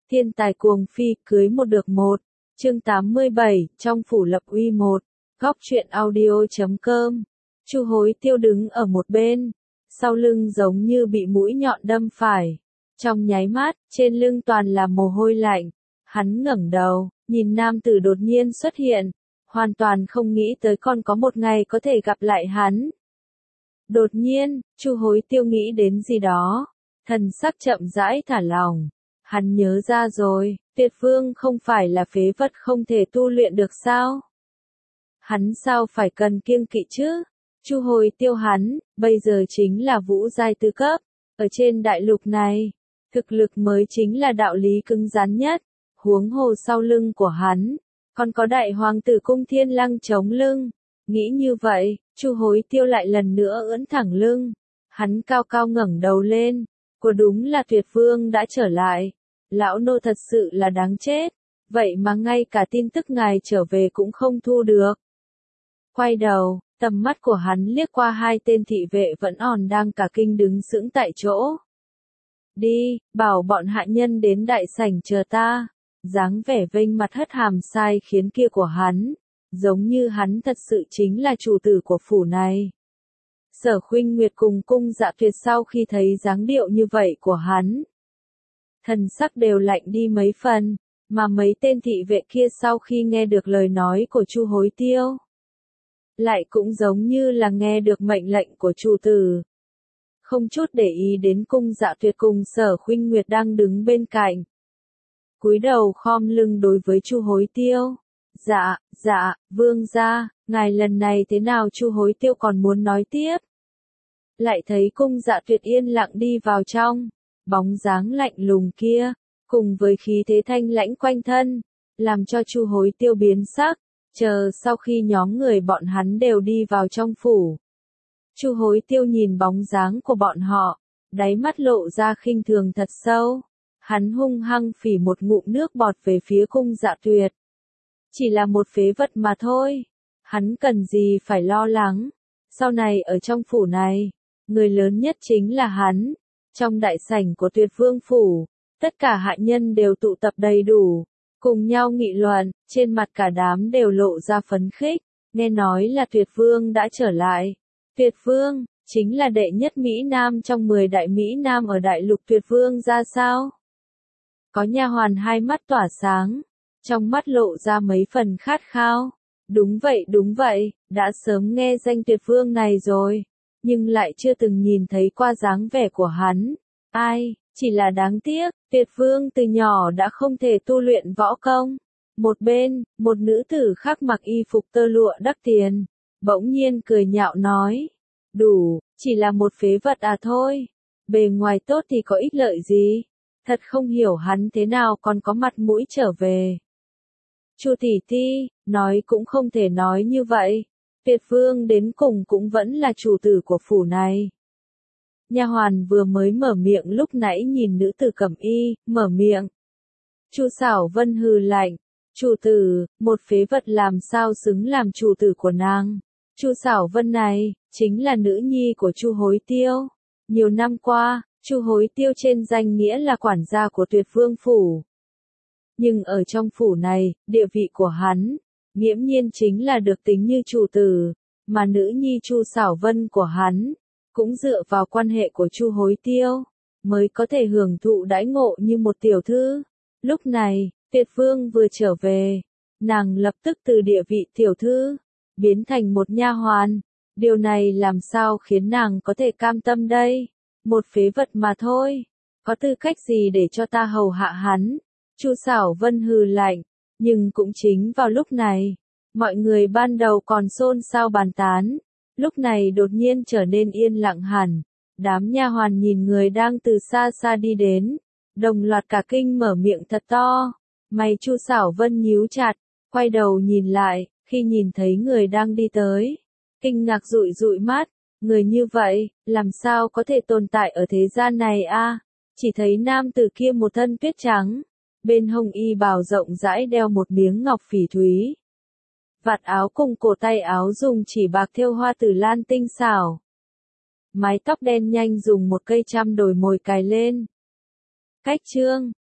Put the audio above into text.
Thiên tài cuồng phi, cưới một được một. Chương 87, trong phủ lập uy một. Góc truyện audio.com. Chu Hối Tiêu đứng ở một bên, sau lưng giống như bị mũi nhọn đâm phải. Trong nháy mắt, trên lưng toàn là mồ hôi lạnh. Hắn ngẩng đầu, nhìn nam tử đột nhiên xuất hiện, hoàn toàn không nghĩ tới còn có một ngày có thể gặp lại hắn. Đột nhiên, Chu Hối Tiêu nghĩ đến gì đó, thần sắc chậm rãi thả lỏng. Hắn nhớ ra rồi, Tuyệt Vương không phải là phế vật không thể tu luyện được sao? Hắn sao phải cần kiêng kỵ chứ? Chu Hối Tiêu hắn, bây giờ chính là vũ giai tứ cấp, ở trên đại lục này, thực lực mới chính là đạo lý cứng rắn nhất, huống hồ sau lưng của hắn, còn có đại hoàng tử Cung Thiên Lăng chống lưng. Nghĩ như vậy, Chu Hối Tiêu lại lần nữa ưỡn thẳng lưng, hắn cao cao ngẩng đầu lên, của đúng là Tuyệt Vương đã trở lại. Lão nô thật sự là đáng chết, vậy mà ngay cả tin tức ngài trở về cũng không thu được. Quay đầu, tầm mắt của hắn liếc qua hai tên thị vệ vẫn còn đang cả kinh đứng sững tại chỗ. Đi, bảo bọn hạ nhân đến đại sảnh chờ ta. Dáng vẻ vênh mặt hất hàm sai khiến kia của hắn, giống như hắn thật sự chính là chủ tử của phủ này. Sở Khuynh Nguyệt cùng Cung Dạ Tuyệt sau khi thấy dáng điệu như vậy của hắn, thần sắc đều lạnh đi mấy phần, mà mấy tên thị vệ kia sau khi nghe được lời nói của Chu Hối Tiêu, lại cũng giống như là nghe được mệnh lệnh của chủ tử. Không chút để ý đến Cung Dạ Tuyệt cùng Sở Khuynh Nguyệt đang đứng bên cạnh. Cúi đầu khom lưng đối với Chu Hối Tiêu. Dạ, vương gia, ngài lần này thế nào? Chu Hối Tiêu còn muốn nói tiếp. Lại thấy Cung Dạ Tuyệt yên lặng đi vào trong. Bóng dáng lạnh lùng kia, cùng với khí thế thanh lãnh quanh thân, làm cho Chu Hối Tiêu biến sắc, chờ sau khi nhóm người bọn hắn đều đi vào trong phủ. Chu Hối Tiêu nhìn bóng dáng của bọn họ, đáy mắt lộ ra khinh thường thật sâu. Hắn hung hăng phỉ một ngụm nước bọt về phía Cung Dạ Tuyệt. Chỉ là một phế vật mà thôi, hắn cần gì phải lo lắng, sau này ở trong phủ này, người lớn nhất chính là hắn. Trong đại sảnh của Tuyệt Vương phủ, tất cả hạ nhân đều tụ tập đầy đủ, cùng nhau nghị luận, trên mặt cả đám đều lộ ra phấn khích, nghe nói là Tuyệt Vương đã trở lại. Tuyệt Vương, chính là đệ nhất Mỹ Nam trong 10 đại Mỹ Nam ở đại lục. Tuyệt Vương ra sao? Có nha hoàn hai mắt tỏa sáng, trong mắt lộ ra mấy phần khát khao. Đúng vậy, đã sớm nghe danh Tuyệt Vương này rồi, nhưng lại chưa từng nhìn thấy qua dáng vẻ của hắn. Ai, chỉ là đáng tiếc, Tuyệt Vương từ nhỏ đã không thể tu luyện võ công. Một bên, một nữ tử khác mặc y phục tơ lụa đắt tiền, bỗng nhiên cười nhạo nói, đủ, chỉ là một phế vật à thôi, bề ngoài tốt thì có ích lợi gì, thật không hiểu hắn thế nào còn có mặt mũi trở về. Chu tỷ tỷ, nói cũng không thể nói như vậy, Tuyệt Vương đến cùng cũng vẫn là chủ tử của phủ này. Nha hoàn vừa mới mở miệng lúc nãy nhìn nữ tử cẩm y, mở miệng. Chu Sảo Vân hừ lạnh, chủ tử, một phế vật làm sao xứng làm chủ tử của nàng. Chu Sảo Vân này, chính là nữ nhi của Chu Hối Tiêu. Nhiều năm qua, Chu Hối Tiêu trên danh nghĩa là quản gia của Tuyệt Vương phủ. Nhưng ở trong phủ này, địa vị của hắn, nghiễm nhiên chính là được tính như chủ tử, mà nữ nhi Chu Sảo Vân của hắn, cũng dựa vào quan hệ của Chu Hối Tiêu, mới có thể hưởng thụ đãi ngộ như một tiểu thư. Lúc này, Tuyệt Vương vừa trở về, nàng lập tức từ địa vị tiểu thư, biến thành một nha hoàn. Điều này làm sao khiến nàng có thể cam tâm đây? Một phế vật mà thôi, có tư cách gì để cho ta hầu hạ hắn? Chu Sảo Vân hừ lạnh, nhưng cũng chính vào lúc này, mọi người ban đầu còn xôn xao bàn tán, lúc này đột nhiên trở nên yên lặng hẳn. Đám nha hoàn nhìn người đang từ xa xa đi đến, đồng loạt cả kinh mở miệng thật to. Mày Chu Sảo Vân nhíu chặt, quay đầu nhìn lại, khi nhìn thấy người đang đi tới, kinh ngạc dụi dụi mắt, người như vậy, làm sao có thể tồn tại ở thế gian này a? Chỉ thấy nam tử kia một thân tuyết trắng, bên hông y bào rộng rãi đeo một miếng ngọc phỉ thúy. Vạt áo cùng cổ tay áo dùng chỉ bạc thêu hoa tử lan tinh xảo. Mái tóc đen nhanh dùng một cây chăm đồi mồi cài lên. Cách chương